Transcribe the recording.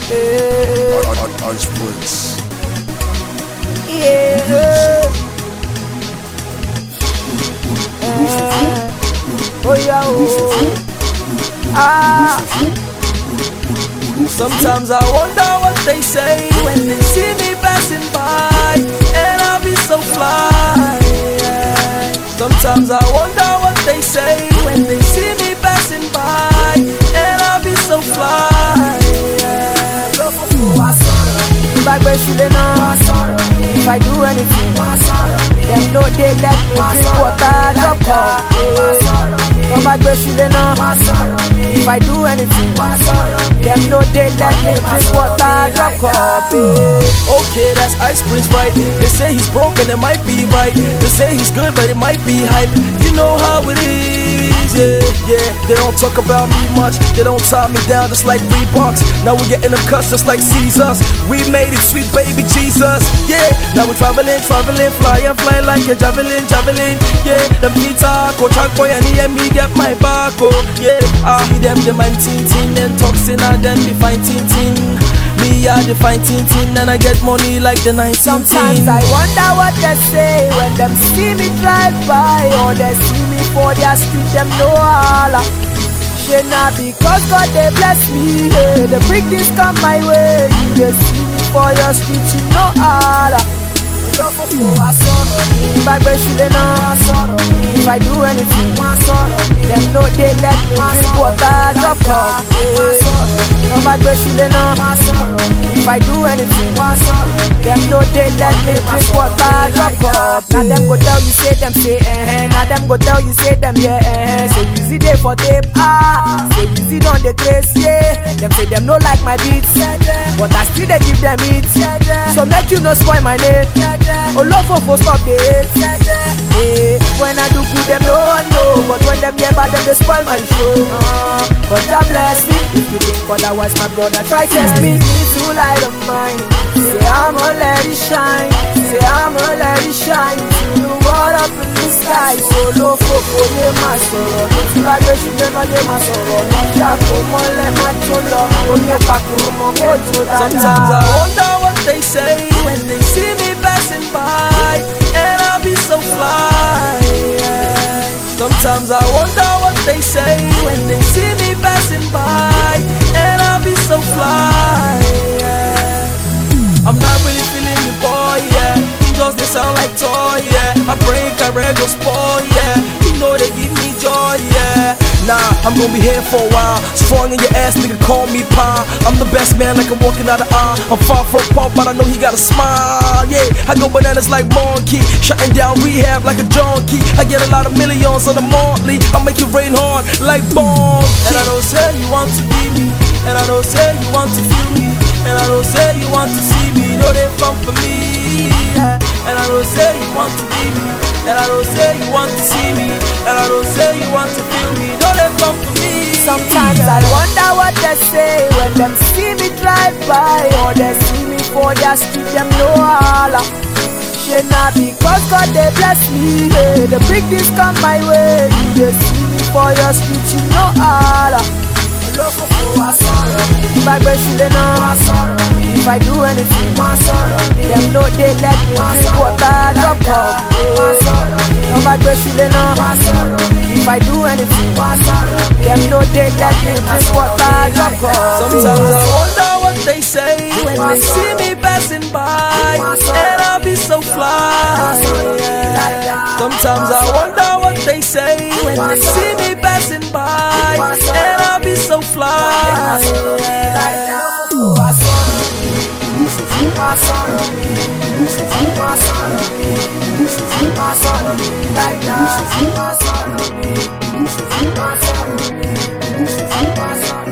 Ice Prince. Yeah. Oh yeah. Sometimes I wonder what they say when they see me passing by, and I'll be so fly. Yeah. Sometimes I wonder what they say when they see me passing by, and I'll be so fly. Yeah. If I do anything, them know they let me drink water, drop cup. If I do anything, them know they let me drink water, drop cup. Okay, that's Ice Prince, right? They say he's broken, it might be right. They say he's good, but it might be hype. You know how it is, yeah. They don't talk about me much. They don't tie me down just like Reeboks. Now we're getting them cuts just like Caesars. We made it, sweet baby Jesus, yeah. Now we're traveling, flying like a javelin. Yeah, the pizza, go track boy, and he and me get my back, oh, yeah. I see them, the man tin, and toxin, and then be fine tin. Me, I define tin, and I get money like the 19. Sometimes I wonder what they say when them see me drive by, or they see me for their street, them know all. Shit not because God they bless me, yeah. The big things come my way. You they see me for your street, you know all. If I do anything, them know they let me drink water, drop cup. If I do anything, them know they let me drink water, drop cup. Now them go tell you say them say now them go tell you say them yeah Say easy day for tape, say easy on the grace, yeah. Them say them no like my beats, but I still they give them it. So make you no spoil my name. Oh love for stop the hate. When I do good them no one know, but when them get bad them they spoil my show. But God bless me. If you think otherwise my brother try test me to light of mine. Say I'ma let it shine. Say I'ma let it shine. To the world up in the sky. So low for the master. Sometimes I wonder what they say when they see me passing by, and I'll be so fly. Yeah. Sometimes I wonder what they say when they see me passing by, and I'll be so fly. Yeah. I'm not really feeling the boy, yeah. Just they sound like toy, yeah. I break, I read go spoil, yeah. You know they give me joy, yeah. Nah, I'm gonna be here for a while. Strong in your ass, nigga, call me Pa. I'm the best man, like I'm walking out of aisle. I'm far from pop, but I know he got a smile, yeah. I go bananas like Monkey, shutting down rehab like a junkie. I get a lot of millions on the monthly. I make it rain hard like bomb. And I don't say you want to be me, and I don't say you want to feel me, and I don't say you want to see me. No, they fun for me, yeah. And I don't say you want to be me, and I don't say you want to see me, and I don't say you want to feel me. No, they fun for me. Sometimes I wonder what they say when them see me drive by, or they see me for their street, them know all. Shit not because God they bless me, yeah. The big things come my way. You they see me for your street, you know all. If I do anything, them know they let me drink water, drop cup. If I do anything, them know they let me drink water, drop cup. Sometimes I wonder what they say when they see me passing by, and I'll be so fly. Yeah. Sometimes I wonder what they say when they see me passing by, and I'll be so fly. Yeah.